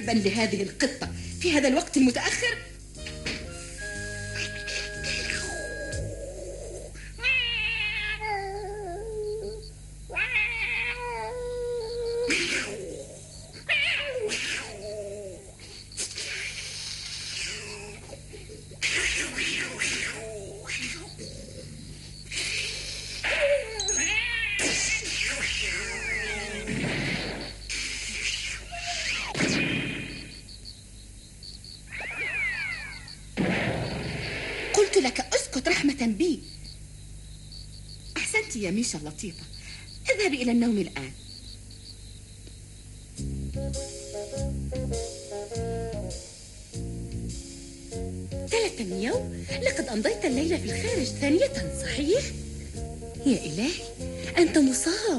تبا لهذه القطة في هذا الوقت المتأخر. قلت لك اسكت رحمة بي. أحسنت يا ميشا اللطيفة، اذهبي إلى النوم الآن. ثلاثة مياو، لقد أمضيت الليلة في الخارج ثانية، صحيح؟ يا إلهي، أنت مصاب.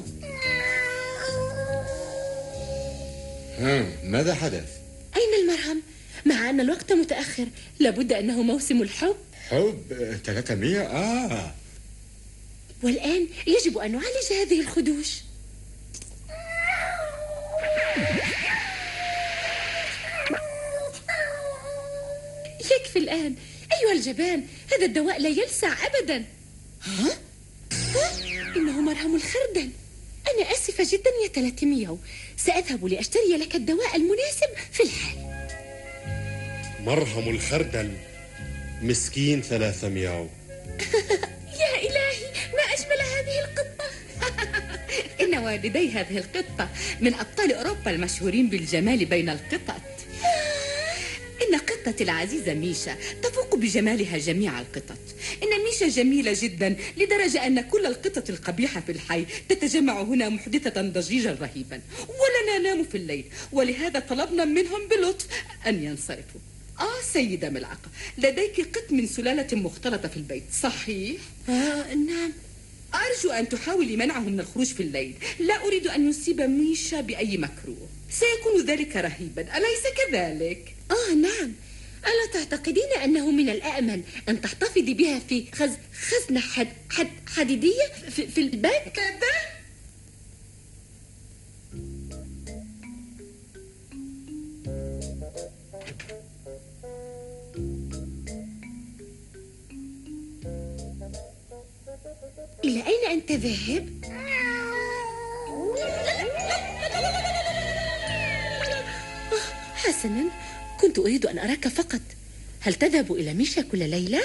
ماذا حدث؟ أين المرهم؟ مع أن الوقت متأخر، لابد أنه موسم الحب. حب 300؟ والآن يجب أن نعالج هذه الخدوش. يكفي الآن أيها الجبان، هذا الدواء لا يلسع أبدا. ها؟ إنه مرهم الخردل. أنا آسفة جدا يا 300، سأذهب لأشتري لك الدواء المناسب في الحال. مرهم الخردل، مسكين 300. يا إلهي، ما أجمل هذه القطة. إن والدي هذه القطة من أبطال أوروبا المشهورين بالجمال بين القطط. إن قطتي العزيزة ميشا تفوق بجمالها جميع القطط. إن ميشا جميلة جدا لدرجة أن كل القطط القبيحة في الحي تتجمع هنا محدثة ضجيجا رهيبا، ولا ننام في الليل، ولهذا طلبنا منهم بلطف أن ينصرفوا. سيدة ملعقة، لديك قط من سلالة مختلطة في البيت، صحيح؟ نعم. أرجو أن تحاولي منعه من الخروج في الليل، لا أريد أن يصيب ميشا بأي مكروه، سيكون ذلك رهيبا، أليس كذلك؟ نعم. ألا تعتقدين أنه من الأأمن أن تحتفظي بها في خزنة حديدية في البيت؟ كذا؟ إلى أين أنت ذاهب؟ حسنا، كنت أريد أن أراك فقط. هل تذهب إلى ميشا كل ليلة؟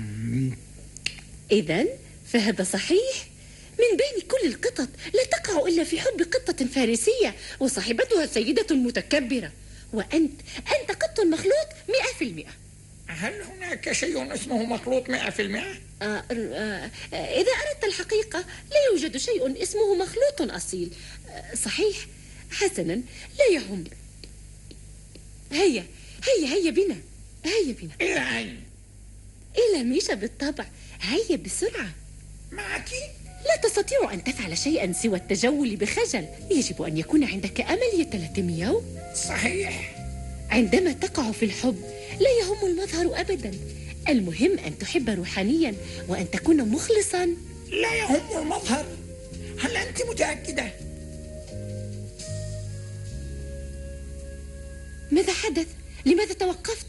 إذن فهذا صحيح. من بين كل القطط لا تقع إلا في حب قطة فارسية وصاحبتها سيدة متكبرة، وأنت قط مخلوط 100%. هل هناك شيء اسمه مخلوط 100%؟ إذا أردت الحقيقة لا يوجد شيء اسمه مخلوط أصيل. صحيح. حسنا، لا يهم. هيا بنا. إلى أين؟ إلى ميشا بالطبع. هيا بسرعة. معك؟ لا تستطيع أن تفعل شيئا سوى التجول بخجل. يجب أن يكون عندك أمل يا 300. صحيح. عندما تقع في الحب لا يهم المظهر أبدا، المهم أن تحب روحانيا وأن تكون مخلصا. لا يهم المظهر. هل أنت متأكدة؟ ماذا حدث؟ لماذا توقفت؟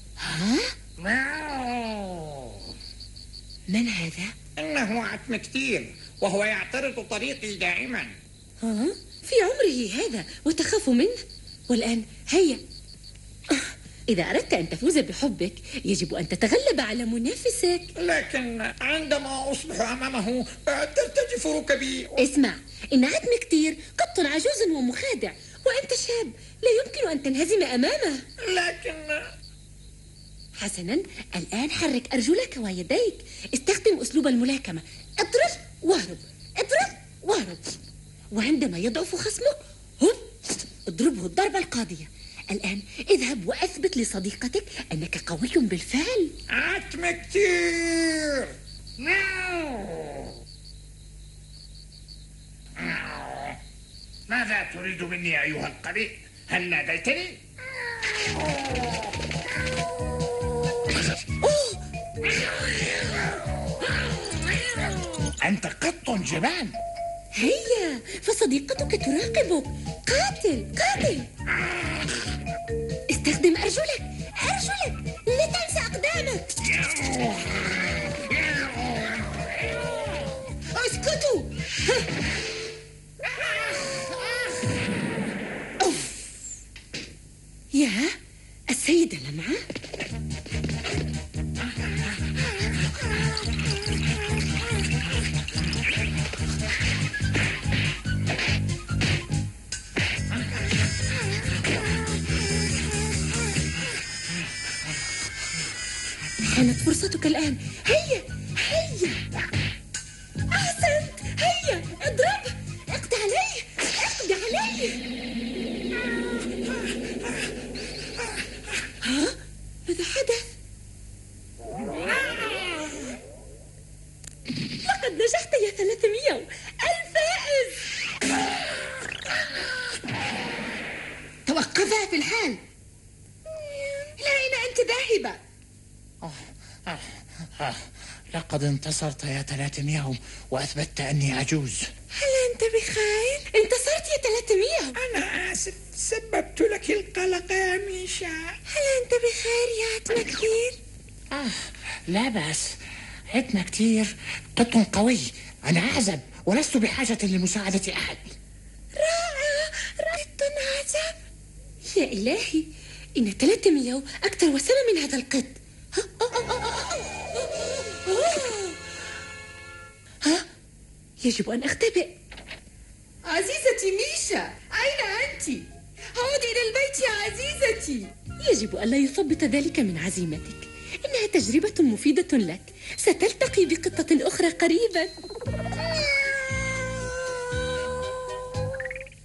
من هذا؟ إنه عتم كتير، وهو يعترض طريقي دائما. في عمره هذا وتخاف منه؟ والآن هيا، إذا أردت أن تفوز بحبك يجب أن تتغلب على منافسك. لكن عندما أصبح أمامه ترتجف ركبي. اسمع، إن عتم كتير قط عجوز ومخادع، وأنت شاب لا يمكن أن تنهزم أمامه. لكن حسنا، الآن حرك أرجلك ويديك، استخدم أسلوب الملاكمة. اضرب واهرب، اضرب واهرب، وعندما يضعف خصمك اضربه الضربة القاضية. الآن اذهب وأثبت لصديقتك أنك قوي بالفعل. عتم كتير. ماذا تريد مني أيها القريب؟ هل ناديتني؟ أنت قط جبان. هيا، فصديقتك تراقبك. قاتل. استخدم أرجلك، لا تنسى أقدامك. اسكتوا. أوف. يا السيدة لمعة. حانت فرصتك الآن. هيا أحسنت. هيا اضربه، اقضي عليه. ها؟ ماذا حدث؟ لقد نجحت يا 300 الفائز. توقفا في الحال. إلى أين أنت ذاهبة؟ لقد انتصرت يا 300 وأثبتت أني عجوز. هل أنت بخير؟ انتصرت يا 300. أنا آسف، سببت لك القلق يا ميشا. هل أنت بخير يا عتمة كتير؟ لا بأس، عدنا كتير قط قوي. أنا أعزب ولست بحاجة لمساعدة أحد. رائع. قط أعزب. يا إلهي، إن 300 أكثر وسامة من هذا القط. ها؟ يجب أن أختبئ. عزيزتي ميشا، أين أنت؟ عودي إلى البيت يا عزيزتي. يجب ألا يثبط ذلك من عزيمتك. إنها تجربة مفيدة لك. ستلتقي بقطة أخرى قريبا.